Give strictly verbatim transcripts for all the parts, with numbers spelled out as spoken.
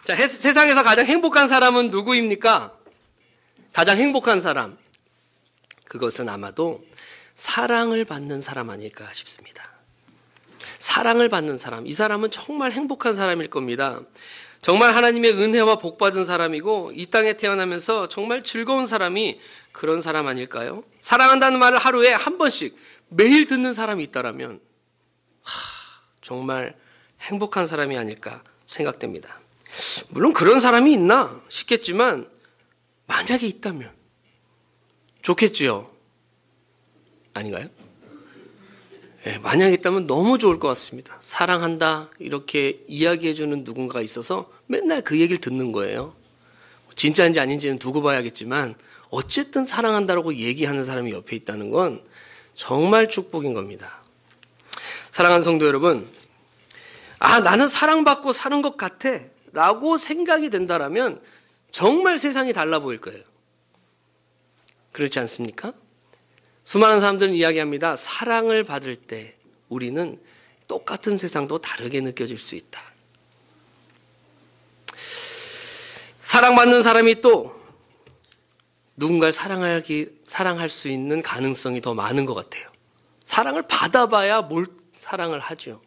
자, 해, 세상에서 가장 행복한 사람은 누구입니까? 가장 행복한 사람. 그것은 아마도 사랑을 받는 사람 아닐까 싶습니다. 사랑을 받는 사람. 이 사람은 정말 행복한 사람일 겁니다. 정말 하나님의 은혜와 복 받은 사람이고 이 땅에 태어나면서 정말 즐거운 사람이 그런 사람 아닐까요? 사랑한다는 말을 하루에 한 번씩 매일 듣는 사람이 있다라면 하, 정말 행복한 사람이 아닐까 생각됩니다. 물론 그런 사람이 있나 싶겠지만 만약에 있다면 좋겠지요. 아닌가요? 네, 만약에 있다면 너무 좋을 것 같습니다. 사랑한다 이렇게 이야기해주는 누군가가 있어서 맨날 그 얘기를 듣는 거예요. 진짜인지 아닌지는 두고 봐야겠지만 어쨌든 사랑한다라고 얘기하는 사람이 옆에 있다는 건 정말 축복인 겁니다. 사랑하는 성도 여러분, 아 나는 사랑받고 사는 것 같아 라고 생각이 된다라면 정말 세상이 달라 보일 거예요. 그렇지 않습니까? 수많은 사람들은 이야기합니다. 사랑을 받을 때 우리는 똑같은 세상도 다르게 느껴질 수 있다. 사랑받는 사람이 또 누군가를 사랑하기, 사랑할 수 있는 가능성이 더 많은 것 같아요. 사랑을 받아봐야 뭘 사랑을 하죠.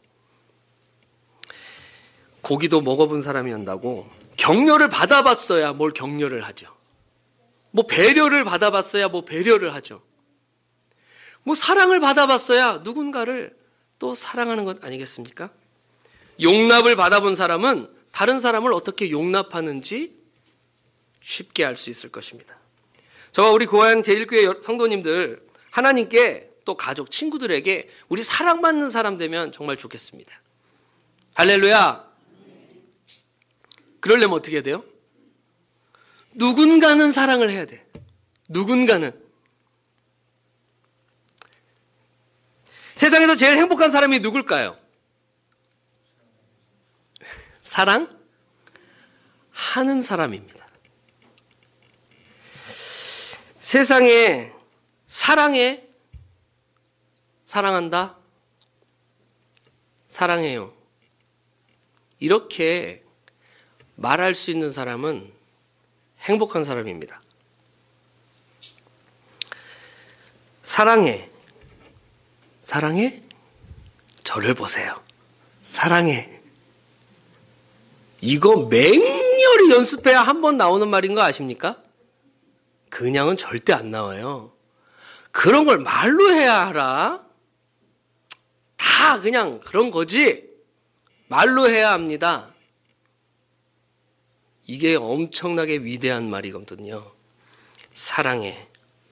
고기도 먹어본 사람이 한다고 격려를 받아봤어야 뭘 격려를 하죠. 뭐 배려를 받아봤어야 뭐 배려를 하죠. 뭐 사랑을 받아봤어야 누군가를 또 사랑하는 것 아니겠습니까? 용납을 받아본 사람은 다른 사람을 어떻게 용납하는지 쉽게 알 수 있을 것입니다. 저와 우리 고향 제일교회 성도님들 하나님께 또 가족, 친구들에게 우리 사랑받는 사람 되면 정말 좋겠습니다. 할렐루야. 그러려면 어떻게 해야 돼요? 누군가는 사랑을 해야 돼. 누군가는. 세상에서 제일 행복한 사람이 누굴까요? 사랑하는 사람입니다. 세상에 사랑해, 사랑한다, 사랑해요. 이렇게 말할 수 있는 사람은 행복한 사람입니다. 사랑해. 사랑해? 저를 보세요. 사랑해. 이거 맹렬히 연습해야 한 번 나오는 말인 거 아십니까? 그냥은 절대 안 나와요. 그런 걸 말로 해야 알아. 다 그냥 그런 거지. 말로 해야 합니다. 이게 엄청나게 위대한 말이거든요. 사랑해.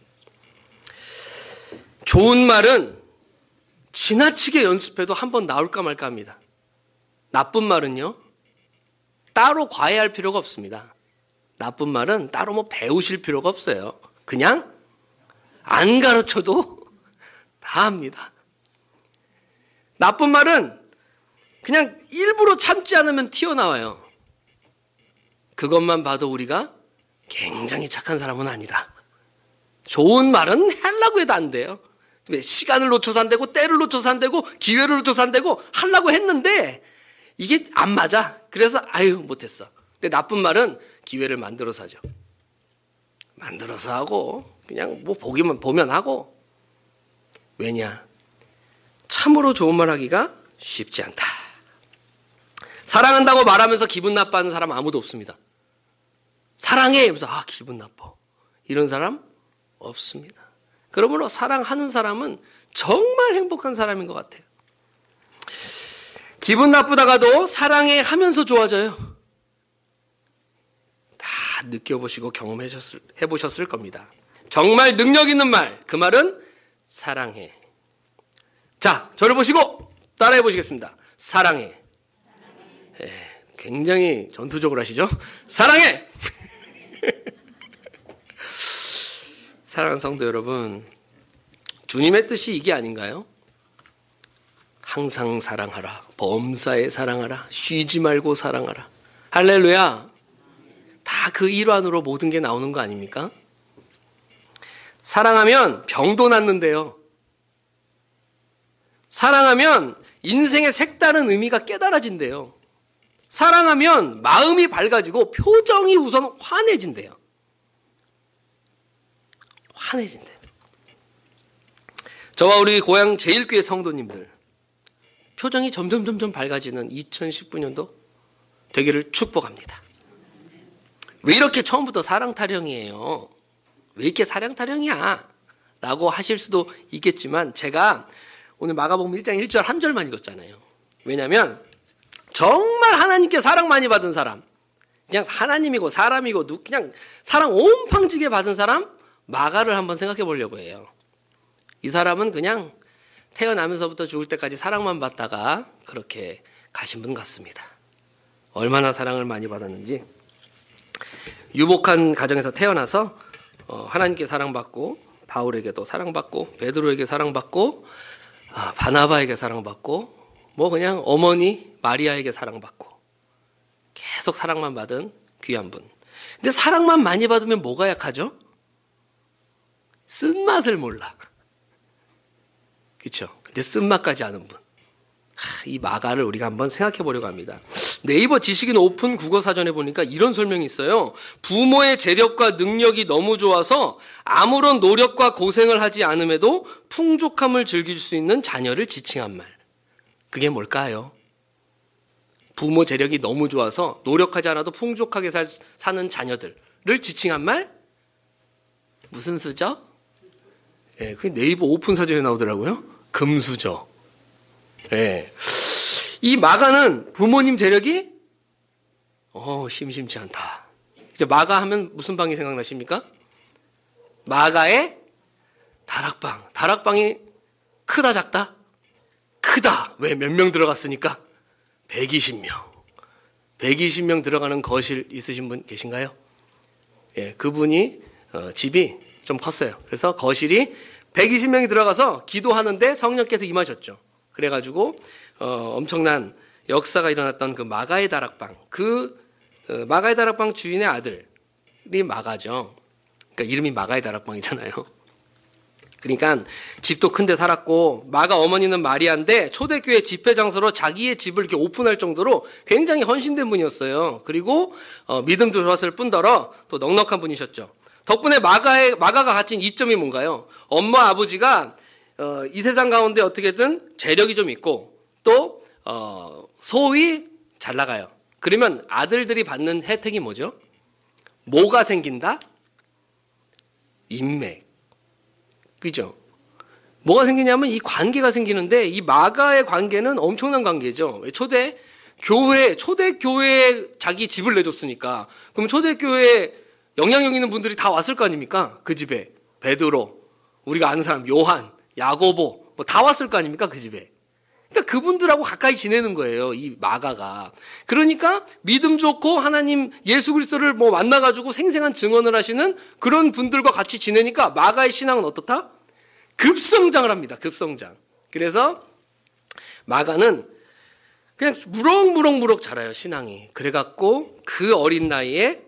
좋은 말은 지나치게 연습해도 한 번 나올까 말까 합니다. 나쁜 말은요, 따로 과외할 필요가 없습니다. 나쁜 말은 따로 뭐 배우실 필요가 없어요. 그냥 안 가르쳐도 다 합니다. 나쁜 말은 그냥 일부러 참지 않으면 튀어나와요. 그것만 봐도 우리가 굉장히 착한 사람은 아니다. 좋은 말은 하려고 해도 안 돼요. 시간을 놓쳐서 안 되고 때를 놓쳐서 안 되고 기회를 놓쳐서 안 되고 하려고 했는데 이게 안 맞아. 그래서 아유 못했어. 근데 나쁜 말은 기회를 만들어서 하죠. 만들어서 하고 그냥 뭐 보기만 보면 하고. 왜냐? 참으로 좋은 말 하기가 쉽지 않다. 사랑한다고 말하면서 기분 나빠하는 사람 아무도 없습니다. 사랑해 하면서 아 기분 나빠. 이런 사람 없습니다. 그러므로 사랑하는 사람은 정말 행복한 사람인 것 같아요. 기분 나쁘다가도 사랑해 하면서 좋아져요. 다 느껴보시고 경험해보셨을 겁니다. 정말 능력 있는 말, 그 말은 사랑해. 자, 저를 보시고 따라해 보시겠습니다. 사랑해. 예, 굉장히 전투적으로 하시죠? 사랑해! 사랑하는 성도 여러분, 주님의 뜻이 이게 아닌가요? 항상 사랑하라, 범사에 사랑하라, 쉬지 말고 사랑하라. 할렐루야. 다 그 일환으로 모든 게 나오는 거 아닙니까? 사랑하면 병도 낫는데요. 사랑하면 인생의 색다른 의미가 깨달아진대요. 사랑하면 마음이 밝아지고 표정이 우선 환해진대요. 환해진대요. 저와 우리 고향 제일교회 성도님들 표정이 점점 점점 밝아지는 이천십구 년도 되기를 축복합니다. 왜 이렇게 처음부터 사랑 타령이에요? 왜 이렇게 사랑 타령이야? 라고 하실 수도 있겠지만 제가 오늘 마가복음 일 장 일 절 한 절만 읽었잖아요. 왜냐하면 정말 하나님께 사랑 많이 받은 사람, 그냥 하나님이고 사람이고 그냥 사랑 온팡지게 받은 사람 마가를 한번 생각해 보려고 해요. 이 사람은 그냥 태어나면서부터 죽을 때까지 사랑만 받다가 그렇게 가신 분 같습니다. 얼마나 사랑을 많이 받았는지. 유복한 가정에서 태어나서 하나님께 사랑받고 바울에게도 사랑받고 베드로에게 사랑받고 바나바에게 사랑받고 뭐 그냥 어머니 마리아에게 사랑받고 계속 사랑만 받은 귀한 분. 근데 사랑만 많이 받으면 뭐가 약하죠? 쓴맛을 몰라. 그렇죠? 근데 쓴맛까지 아는 분. 하, 이 마가를 우리가 한번 생각해 보려고 합니다. 네이버 지식인 오픈 국어사전에 보니까 이런 설명이 있어요. 부모의 재력과 능력이 너무 좋아서 아무런 노력과 고생을 하지 않음에도 풍족함을 즐길 수 있는 자녀를 지칭한 말. 그게 뭘까요? 부모 재력이 너무 좋아서 노력하지 않아도 풍족하게 살, 사는 자녀들을 지칭한 말? 무슨 수죠? 예, 그게 네이버 오픈 사전에 나오더라고요. 금수저. 예. 이 마가는 부모님 재력이 어, 심심치 않다. 이제 마가 하면 무슨 방이 생각나십니까? 마가의 다락방. 다락방이 크다 작다? 크다. 왜 몇 명 들어갔으니까? 백이십 명. 백이십 명 들어가는 거실 있으신 분 계신가요? 예, 그분이 어, 집이 좀 컸어요. 그래서 거실이 백이십 명이 들어가서 기도하는데 성령께서 임하셨죠. 그래가지고 어, 엄청난 역사가 일어났던 그 마가의 다락방, 그 어, 마가의 다락방 주인의 아들이 마가죠. 그러니까 이름이 마가의 다락방이잖아요. 그러니까 집도 큰데 살았고 마가 어머니는 마리아인데 초대교회 집회 장소로 자기의 집을 이렇게 오픈할 정도로 굉장히 헌신된 분이었어요. 그리고 어, 믿음도 좋았을 뿐더러 또 넉넉한 분이셨죠. 덕분에 마가의 마가가 갖춘 이점이 뭔가요? 엄마 아버지가 어, 이 세상 가운데 어떻게든 재력이 좀 있고 또 어, 소위 잘 나가요. 그러면 아들들이 받는 혜택이 뭐죠? 뭐가 생긴다? 인맥. 그죠? 뭐가 생기냐면 이 관계가 생기는데 이 마가의 관계는 엄청난 관계죠. 초대 교회, 초대 교회에 자기 집을 내줬으니까. 그럼 초대 교회에 영향력 있는 분들이 다 왔을 거 아닙니까? 그 집에. 베드로, 우리가 아는 사람, 요한, 야고보, 뭐 다 왔을 거 아닙니까? 그 집에. 그러니까 그분들하고 가까이 지내는 거예요. 이 마가가. 그러니까 믿음 좋고 하나님 예수 그리스도를 뭐 만나가지고 생생한 증언을 하시는 그런 분들과 같이 지내니까 마가의 신앙은 어떻다? 급성장을 합니다. 급성장. 그래서 마가는 그냥 무럭무럭무럭 자라요. 신앙이. 그래갖고 그 어린 나이에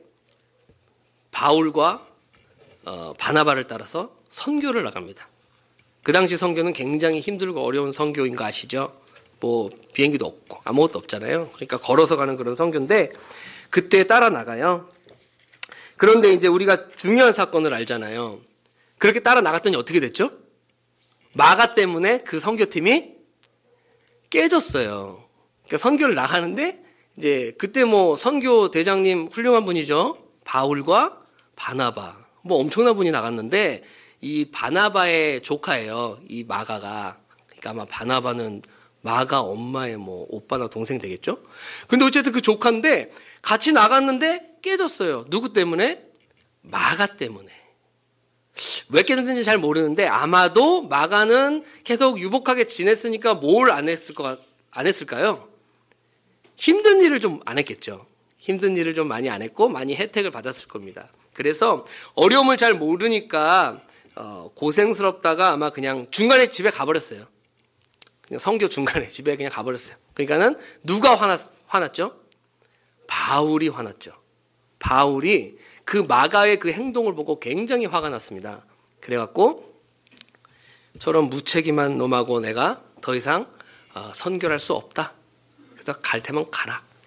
바울과 어, 바나바를 따라서 선교를 나갑니다. 그 당시 선교는 굉장히 힘들고 어려운 선교인 거 아시죠? 뭐 비행기도 없고 아무것도 없잖아요. 그러니까 걸어서 가는 그런 선교인데 그때 따라 나가요. 그런데 이제 우리가 중요한 사건을 알잖아요. 그렇게 따라 나갔더니 어떻게 됐죠? 마가 때문에 그 선교팀이 깨졌어요. 그러니까 선교를 나가는데 이제 그때 뭐 선교 대장님 훌륭한 분이죠. 바울과 바나바. 뭐 엄청난 분이 나갔는데 이 바나바의 조카예요. 이 마가가. 그러니까 아마 바나바는 마가 엄마의 뭐 오빠나 동생 되겠죠? 근데 어쨌든 그 조카인데 같이 나갔는데 깨졌어요. 누구 때문에? 마가 때문에. 왜 깨졌는지 잘 모르는데 아마도 마가는 계속 유복하게 지냈으니까 뭘 안 했을 거, 안 했을까요? 힘든 일을 좀 안 했겠죠. 힘든 일을 좀 많이 안 했고 많이 혜택을 받았을 겁니다. 그래서 어려움을 잘 모르니까 어, 고생스럽다가 아마 그냥 중간에 집에 가버렸어요. 그냥 선교 중간에 집에 그냥 가버렸어요. 그러니까는 누가 화났, 화났죠? 바울이 화났죠. 바울이 그 마가의 그 행동을 보고 굉장히 화가 났습니다. 그래갖고 저런 무책임한 놈하고 내가 더 이상 어, 선교를 할 수 없다. 그래서 갈 테면 가라.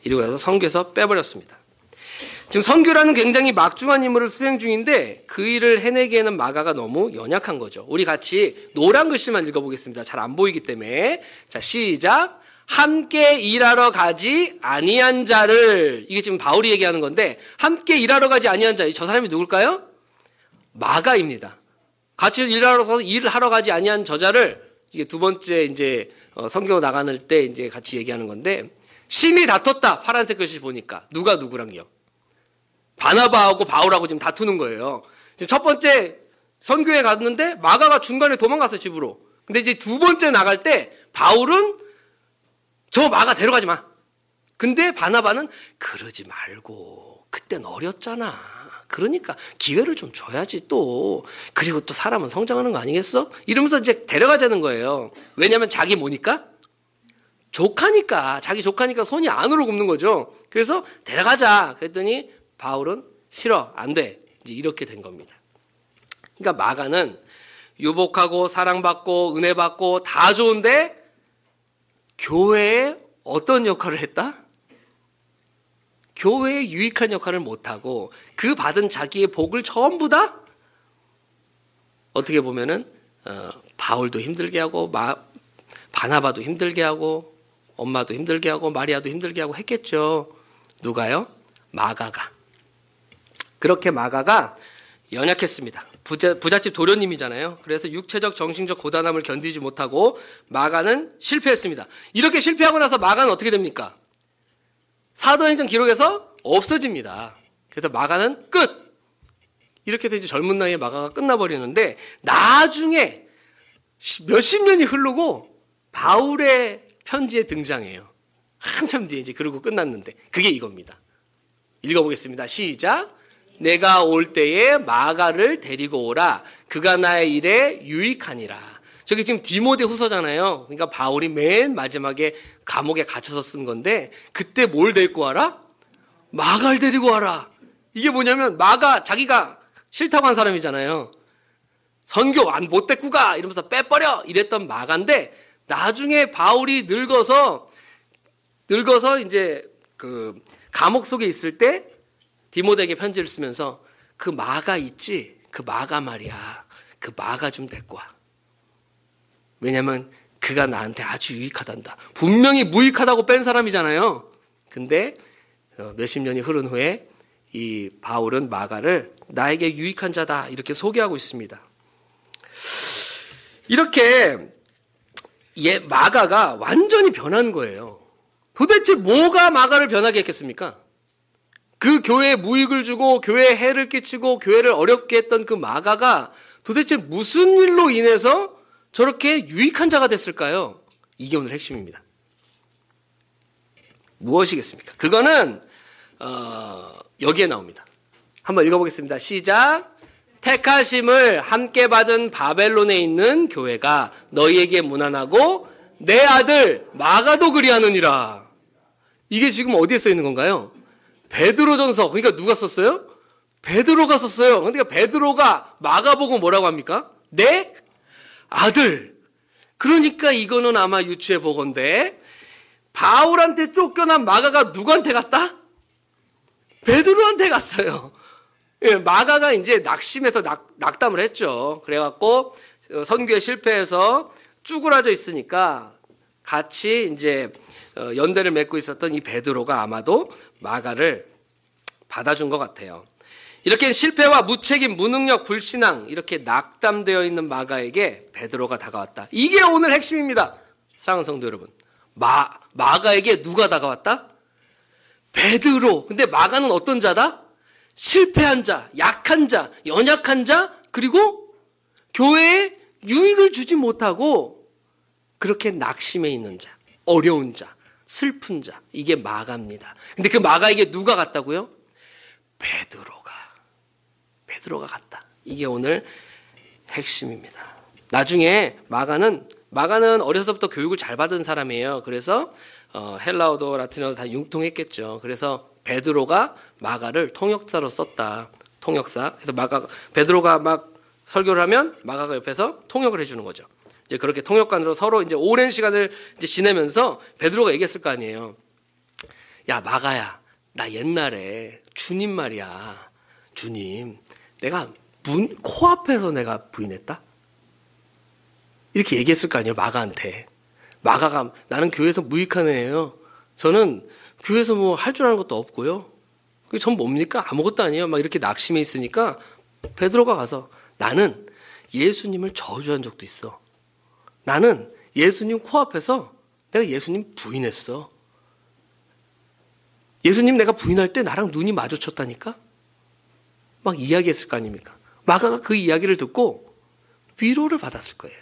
이러고 나서 선교에서 빼버렸습니다. 지금 선교라는 굉장히 막중한 임무를 수행 중인데 그 일을 해내기에는 마가가 너무 연약한 거죠. 우리 같이 노란 글씨만 읽어보겠습니다. 잘 안 보이기 때문에. 자, 시작. 함께 일하러 가지 아니한 자를, 이게 지금 바울이 얘기하는 건데, 함께 일하러 가지 아니한 자, 저 사람이 누굴까요? 마가입니다. 같이 일하러 일을 하러 가지 아니한 저자를, 이게 두 번째 이제 선교 나가는 때 이제 같이 얘기하는 건데, 심히 다퉜다. 파란색 글씨 보니까 누가 누구랑요? 바나바하고 바울하고 지금 다투는 거예요. 지금 첫 번째 선교에 갔는데 마가가 중간에 도망갔어요, 집으로. 근데 이제 두 번째 나갈 때 바울은 저 마가 데려가지 마. 근데 바나바는 그러지 말고 그땐 어렸잖아. 그러니까 기회를 좀 줘야지 또. 그리고 또 사람은 성장하는 거 아니겠어? 이러면서 이제 데려가자는 거예요. 왜냐면 자기 뭐니까? 조카니까. 자기 조카니까 손이 안으로 굽는 거죠. 그래서 데려가자. 그랬더니 바울은 싫어. 안 돼. 이제 이렇게 된 겁니다. 그러니까 마가는 유복하고 사랑받고 은혜받고 다 좋은데 교회에 어떤 역할을 했다? 교회에 유익한 역할을 못하고 그 받은 자기의 복을 전부 다 어떻게 보면은 어, 바울도 힘들게 하고 마, 바나바도 힘들게 하고 엄마도 힘들게 하고 마리아도 힘들게 하고 했겠죠. 누가요? 마가가. 그렇게 마가가 연약했습니다. 부자, 부잣집 도련님이잖아요. 그래서 육체적 정신적 고단함을 견디지 못하고 마가는 실패했습니다. 이렇게 실패하고 나서 마가는 어떻게 됩니까? 사도행전 기록에서 없어집니다. 그래서 마가는 끝! 이렇게 해서 이제 젊은 나이에 마가가 끝나버리는데 나중에 몇십 년이 흐르고 바울의 편지에 등장해요. 한참 뒤에 이제 그러고 끝났는데 그게 이겁니다. 읽어보겠습니다. 시작. 내가 올 때에 마가를 데리고 오라. 그가 나의 일에 유익하니라. 저기 지금 디모데 후서잖아요. 그러니까 바울이 맨 마지막에 감옥에 갇혀서 쓴 건데 그때 뭘 데리고 와라? 마가를 데리고 와라. 이게 뭐냐면 마가 자기가 싫다고 한 사람이잖아요. 선교 안 못 데리고 가 이러면서 빼버려 이랬던 마가인데 나중에 바울이 늙어서 늙어서 이제 그 감옥 속에 있을 때 디모데에게 편지를 쓰면서 그 마가 있지? 그 마가 말이야. 그 마가 좀 데리고 와. 왜냐면 그가 나한테 아주 유익하단다. 분명히 무익하다고 뺀 사람이잖아요. 근데 몇십 년이 흐른 후에 이 바울은 마가를 나에게 유익한 자다 이렇게 소개하고 있습니다. 이렇게 예, 마가가 완전히 변한 거예요. 도대체 뭐가 마가를 변하게 했겠습니까? 그 교회에 무익을 주고 교회에 해를 끼치고 교회를 어렵게 했던 그 마가가 도대체 무슨 일로 인해서 저렇게 유익한 자가 됐을까요? 이게 오늘 핵심입니다. 무엇이겠습니까? 그거는 어, 여기에 나옵니다. 한번 읽어보겠습니다. 시작. 택하심을 함께 받은 바벨론에 있는 교회가 너희에게 문안하고 내 아들 마가도 그리하느니라. 이게 지금 어디에 써 있는 건가요? 베드로전서. 그러니까 누가 썼어요? 베드로가 썼어요. 그러니까 베드로가 마가 보고 뭐라고 합니까? 내 아들. 그러니까 이거는 아마 유추해 보건데 바울한테 쫓겨난 마가가 누구한테 갔다? 베드로한테 갔어요. 예, 마가가 이제 낙심해서 낙, 낙담을 했죠. 그래갖고 선교에 실패해서 쭈그라져 있으니까 같이 이제 연대를 맺고 있었던 이 베드로가 아마도 마가를 받아준 것 같아요. 이렇게 실패와 무책임, 무능력, 불신앙 이렇게 낙담되어 있는 마가에게 베드로가 다가왔다. 이게 오늘 핵심입니다. 사랑하는 성도 여러분. 마, 마가에게 누가 다가왔다? 베드로. 근데 마가는 어떤 자다? 실패한 자, 약한 자, 연약한 자, 그리고 교회에 유익을 주지 못하고 그렇게 낙심해 있는 자, 어려운 자, 슬픈 자. 이게 마가입니다. 근데 그 마가에게 누가 갔다고요? 베드로가. 베드로가 갔다. 이게 오늘 핵심입니다. 나중에 마가는 마가는 어려서부터 교육을 잘 받은 사람이에요. 그래서 어, 헬라어도 라틴어도 다 융통했겠죠. 그래서 베드로가 마가를 통역사로 썼다. 통역사. 그래서 마가 베드로가 막 설교를 하면 마가가 옆에서 통역을 해주는 거죠. 이제 그렇게 통역관으로 서로 이제 오랜 시간을 이제 지내면서 베드로가 얘기했을 거 아니에요. 야, 마가야, 나 옛날에 주님 말이야. 주님, 내가 문, 코앞에서 내가 부인했다? 이렇게 얘기했을 거 아니에요, 마가한테. 마가가, 나는 교회에서 무익한 애예요. 저는 교회에서 뭐 할 줄 아는 것도 없고요. 전 뭡니까? 아무것도 아니에요. 막 이렇게 낙심해 있으니까 베드로가 가서 나는 예수님을 저주한 적도 있어. 나는 예수님 코앞에서 내가 예수님 부인했어. 예수님 내가 부인할 때 나랑 눈이 마주쳤다니까? 막 이야기했을 거 아닙니까? 마가가 그 이야기를 듣고 위로를 받았을 거예요.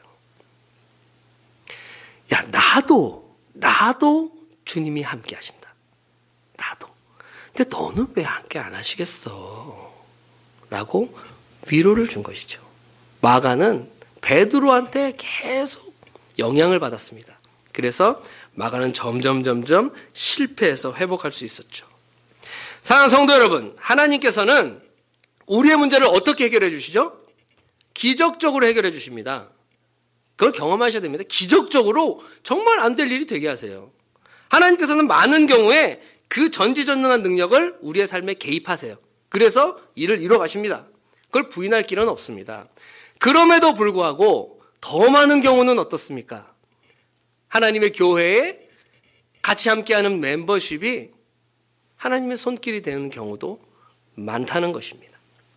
야, 나도, 나도 주님이 함께 하신다. 나도. 근데 너는 왜 함께 안 하시겠어? 라고 위로를 준 것이죠. 마가는 베드로한테 계속 영향을 받았습니다. 그래서 마가는 점점 점점 실패해서 회복할 수 있었죠. 사랑하는 성도 여러분, 하나님께서는 우리의 문제를 어떻게 해결해 주시죠? 기적적으로 해결해 주십니다. 그걸 경험하셔야 됩니다. 기적적으로 정말 안 될 일이 되게 하세요. 하나님께서는 많은 경우에 그 전지전능한 능력을 우리의 삶에 개입하세요. 그래서 일을 이뤄 가십니다. 그걸 부인할 길은 없습니다. 그럼에도 불구하고 더 많은 경우는 어떻습니까? 하나님의 교회에 같이 함께하는 멤버십이 하나님의 손길이 되는 경우도 많다는 것입니다.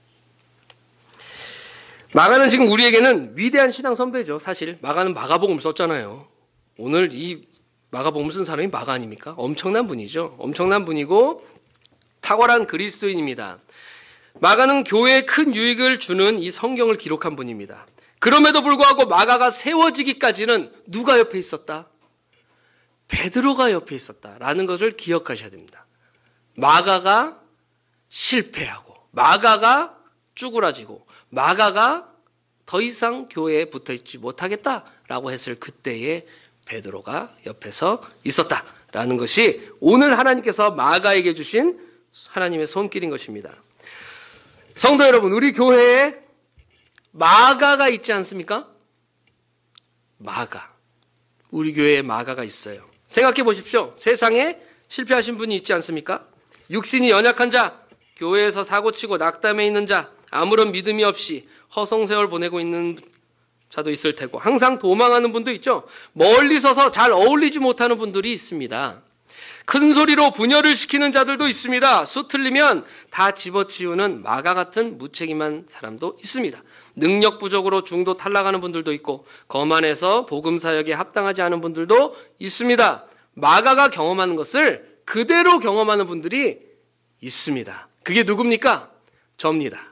마가는 지금 우리에게는 위대한 신앙 선배죠. 사실 마가는 마가복음 썼잖아요. 오늘 이 마가복음 쓴 사람이 마가 아닙니까? 엄청난 분이죠. 엄청난 분이고 탁월한 그리스도인입니다. 마가는 교회에 큰 유익을 주는 이 성경을 기록한 분입니다. 그럼에도 불구하고 마가가 세워지기까지는 누가 옆에 있었다? 베드로가 옆에 있었다라는 것을 기억하셔야 됩니다. 마가가 실패하고 마가가 쭈그라지고 마가가 더 이상 교회에 붙어있지 못하겠다라고 했을 그때에 베드로가 옆에서 있었다라는 것이 오늘 하나님께서 마가에게 주신 하나님의 손길인 것입니다. 성도 여러분, 우리 교회에 마가가 있지 않습니까? 마가. 우리 교회에 마가가 있어요. 생각해 보십시오. 세상에 실패하신 분이 있지 않습니까? 육신이 연약한 자, 교회에서 사고치고 낙담해 있는 자, 아무런 믿음이 없이 허송세월 보내고 있는 자도 있을 테고, 항상 도망하는 분도 있죠. 멀리 서서 잘 어울리지 못하는 분들이 있습니다. 큰 소리로 분열을 시키는 자들도 있습니다. 수 틀리면 다 집어치우는 마가 같은 무책임한 사람도 있습니다. 능력 부족으로 중도 탈락하는 분들도 있고 거만해서 복음 사역에 합당하지 않은 분들도 있습니다. 마가가 경험하는 것을 그대로 경험하는 분들이 있습니다. 그게 누굽니까? 저입니다.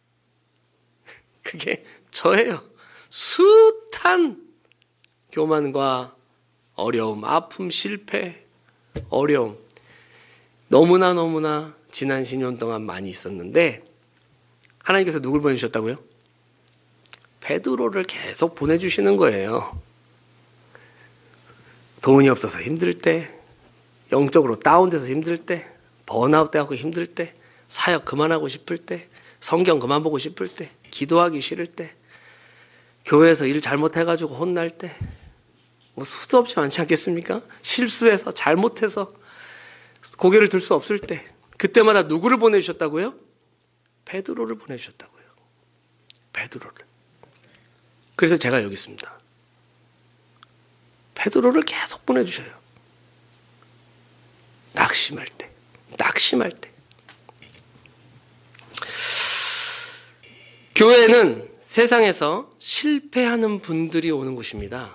그게 저예요. 숱한 교만과 어려움, 아픔, 실패, 어려움, 너무나 너무나 지난 십 년 동안 많이 있었는데 하나님께서 누굴 보내주셨다고요? 베드로를 계속 보내주시는 거예요. 돈이 없어서 힘들 때, 영적으로 다운돼서 힘들 때, 번아웃 되고 힘들 때, 사역 그만하고 싶을 때, 성경 그만 보고 싶을 때, 기도하기 싫을 때, 교회에서 일 잘못해가지고 혼날 때, 뭐 수도 없이 많지 않겠습니까? 실수해서 잘못해서 고개를 들 수 없을 때, 그때마다 누구를 보내주셨다고요? 베드로를 보내주셨다고요. 베드로를. 그래서 제가 여기 있습니다. 베드로를 계속 보내주셔요. 낙심할 때, 낙심할 때. 교회는 세상에서 실패하는 분들이 오는 곳입니다.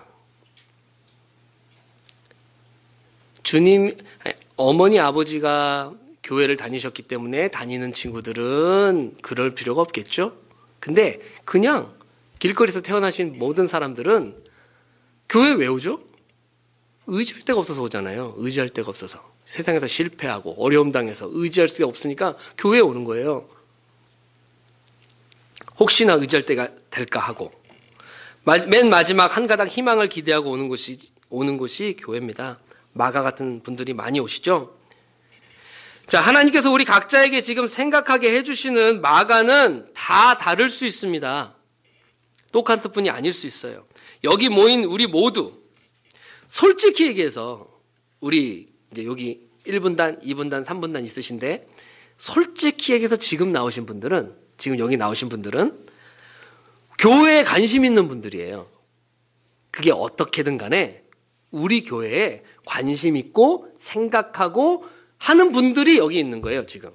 주님, 어머니, 아버지가 교회를 다니셨기 때문에 다니는 친구들은 그럴 필요가 없겠죠? 근데 그냥 길거리에서 태어나신 모든 사람들은 교회 왜 오죠? 의지할 데가 없어서 오잖아요. 의지할 데가 없어서. 세상에서 실패하고 어려움 당해서 의지할 수가 없으니까 교회에 오는 거예요. 혹시나 의지할 때가 될까 하고. 맨 마지막 한 가닥 희망을 기대하고 오는 곳이, 오는 곳이 교회입니다. 마가 같은 분들이 많이 오시죠? 자, 하나님께서 우리 각자에게 지금 생각하게 해주시는 마가는 다 다를 수 있습니다. 똑같은 분이 아닐 수 있어요. 여기 모인 우리 모두, 솔직히 얘기해서, 우리 이제 여기 일 분단, 이 분단, 삼 분단 있으신데 솔직히 얘기해서 지금 나오신 분들은 지금 여기 나오신 분들은 교회에 관심 있는 분들이에요. 그게 어떻게든 간에 우리 교회에 관심 있고 생각하고 하는 분들이 여기 있는 거예요, 지금.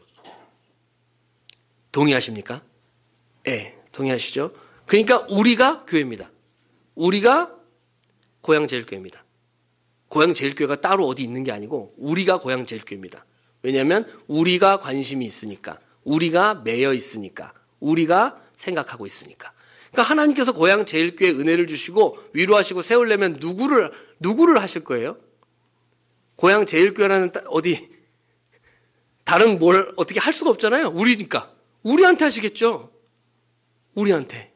동의하십니까? 네, 동의하시죠? 그러니까 우리가 교회입니다. 우리가 고향제일교회입니다. 고향제일교회가 따로 어디 있는 게 아니고 우리가 고향제일교회입니다. 왜냐하면 우리가 관심이 있으니까, 우리가 매여 있으니까, 우리가 생각하고 있으니까. 그러니까 하나님께서 고향제일교회에 은혜를 주시고 위로하시고 세우려면 누구를 누구를 하실 거예요? 고향제일교회라는 어디 다른 뭘 어떻게 할 수가 없잖아요. 우리니까. 우리한테 하시겠죠. 우리한테.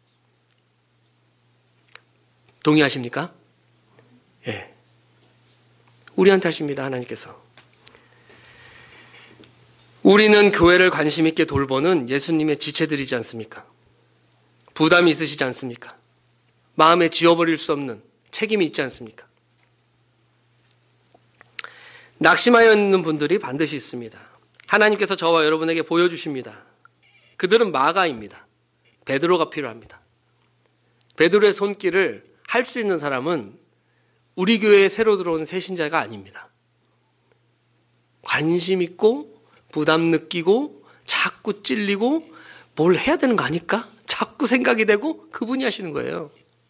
동의하십니까? 예. 우리한테 하십니다, 하나님께서. 우리는 교회를 관심 있게 돌보는 예수님의 지체들이지 않습니까? 부담이 있으시지 않습니까? 마음에 지워버릴 수 없는 책임이 있지 않습니까? 낙심하여 있는 분들이 반드시 있습니다. 하나님께서 저와 여러분에게 보여주십니다. 그들은 마가입니다. 베드로가 필요합니다. 베드로의 손길을 할 수 있는 사람은 우리 교회에 새로 들어온 새신자가 아닙니다. 관심 있고 부담 느끼고 자꾸 찔리고 뭘 해야 되는 거 아닐까? 자꾸 생각이 되고 그분이 하시는 거예요.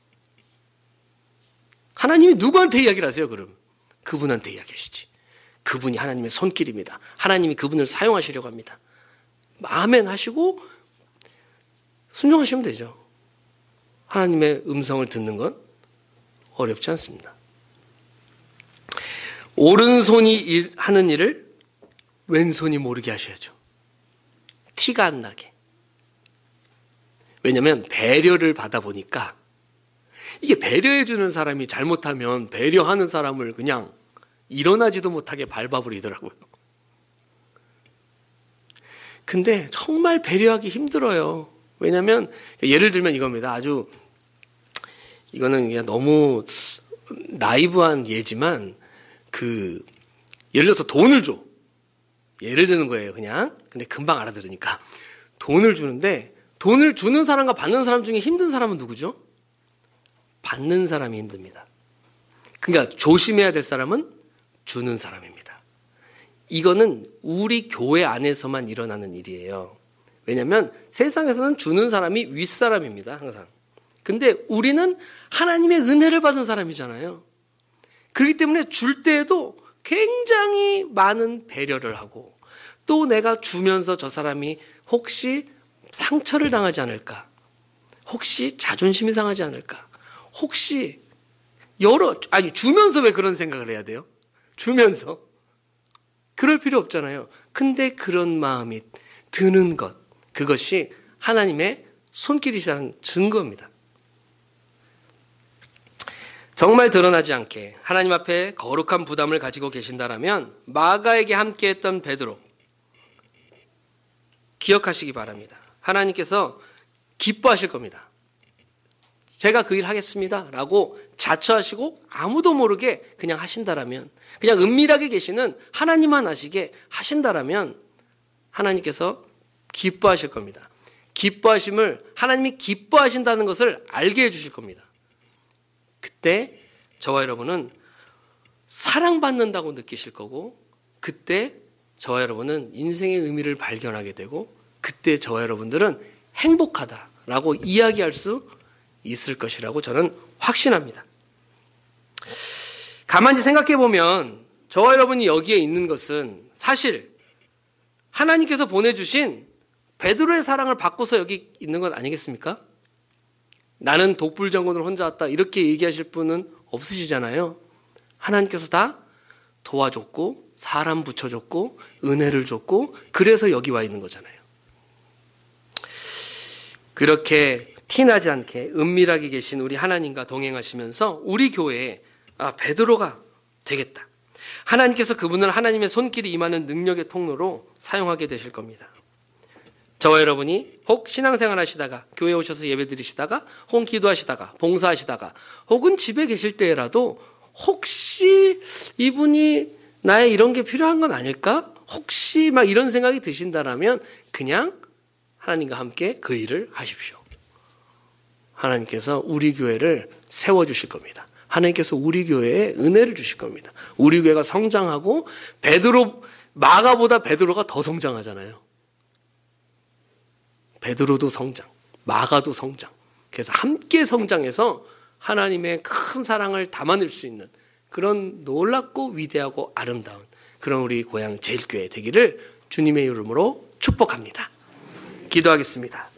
하나님이 누구한테 이야기를 하세요, 그럼? 그분한테 이야기하시지. 그분이 하나님의 손길입니다. 하나님이 그분을 사용하시려고 합니다. 아멘 하시고 순종하시면 되죠. 하나님의 음성을 듣는 건 어렵지 않습니다. 오른손이 하는 일을 왼손이 모르게 하셔야죠. 티가 안 나게. 왜냐하면 배려를 받아 보니까 이게 배려해주는 사람이 잘못하면 배려하는 사람을 그냥 일어나지도 못하게 밟아버리더라고요. 근데 정말 배려하기 힘들어요. 왜냐하면 예를 들면 이겁니다. 아주 이거는 그냥 너무 나이브한 예지만 그 예를 들어서 돈을 줘. 예를 드는 거예요, 그냥. 근데 금방 알아들으니까. 돈을 주는데 돈을 주는 사람과 받는 사람 중에 힘든 사람은 누구죠? 받는 사람이 힘듭니다. 그러니까 조심해야 될 사람은 주는 사람입니다. 이거는 우리 교회 안에서만 일어나는 일이에요. 왜냐하면 세상에서는 주는 사람이 윗사람입니다, 항상. 근데 우리는 하나님의 은혜를 받은 사람이잖아요. 그렇기 때문에 줄 때에도 굉장히 많은 배려를 하고 또 내가 주면서 저 사람이 혹시 상처를 당하지 않을까? 혹시 자존심이 상하지 않을까? 혹시 여러 아니 주면서 왜 그런 생각을 해야 돼요? 주면서 그럴 필요 없잖아요. 근데 그런 마음이 드는 것, 그것이 하나님의 손길이라는 증거입니다. 정말 드러나지 않게 하나님 앞에 거룩한 부담을 가지고 계신다라면 마가에게 함께했던 베드로 기억하시기 바랍니다. 하나님께서 기뻐하실 겁니다. 제가 그 일 하겠습니다 라고 자처하시고 아무도 모르게 그냥 하신다라면, 그냥 은밀하게 계시는 하나님만 아시게 하신다라면 하나님께서 기뻐하실 겁니다. 기뻐하심을, 하나님이 기뻐하신다는 것을 알게 해주실 겁니다. 그때 저와 여러분은 사랑받는다고 느끼실 거고, 그때 저와 여러분은 인생의 의미를 발견하게 되고, 그때 저와 여러분들은 행복하다라고 이야기할 수 있을 것이라고 저는 확신합니다. 가만히 생각해 보면 저와 여러분이 여기에 있는 것은 사실 하나님께서 보내주신 베드로의 사랑을 받고서 여기 있는 것 아니겠습니까? 나는 독불정권을 혼자 왔다 이렇게 얘기하실 분은 없으시잖아요. 하나님께서 다 도와줬고 사람 붙여줬고 은혜를 줬고 그래서 여기 와 있는 거잖아요. 그렇게 티나지 않게 은밀하게 계신 우리 하나님과 동행하시면서 우리 교회에 아, 베드로가 되겠다. 하나님께서 그분을 하나님의 손길이 임하는 능력의 통로로 사용하게 되실 겁니다. 저와 여러분이 혹 신앙생활 하시다가 교회 오셔서 예배 드리시다가 혹은 기도하시다가 봉사하시다가 혹은 집에 계실 때라도 혹시 이분이 나의 이런 게 필요한 건 아닐까? 혹시 막 이런 생각이 드신다라면 그냥 하나님과 함께 그 일을 하십시오. 하나님께서 우리 교회를 세워주실 겁니다. 하나님께서 우리 교회에 은혜를 주실 겁니다. 우리 교회가 성장하고 베드로, 마가보다 베드로가 더 성장하잖아요. 베드로도 성장, 마가도 성장. 그래서 함께 성장해서 하나님의 큰 사랑을 담아낼 수 있는 그런 놀랍고 위대하고 아름다운 그런 우리 고향 제일교회 되기를 주님의 이름으로 축복합니다. 기도하겠습니다.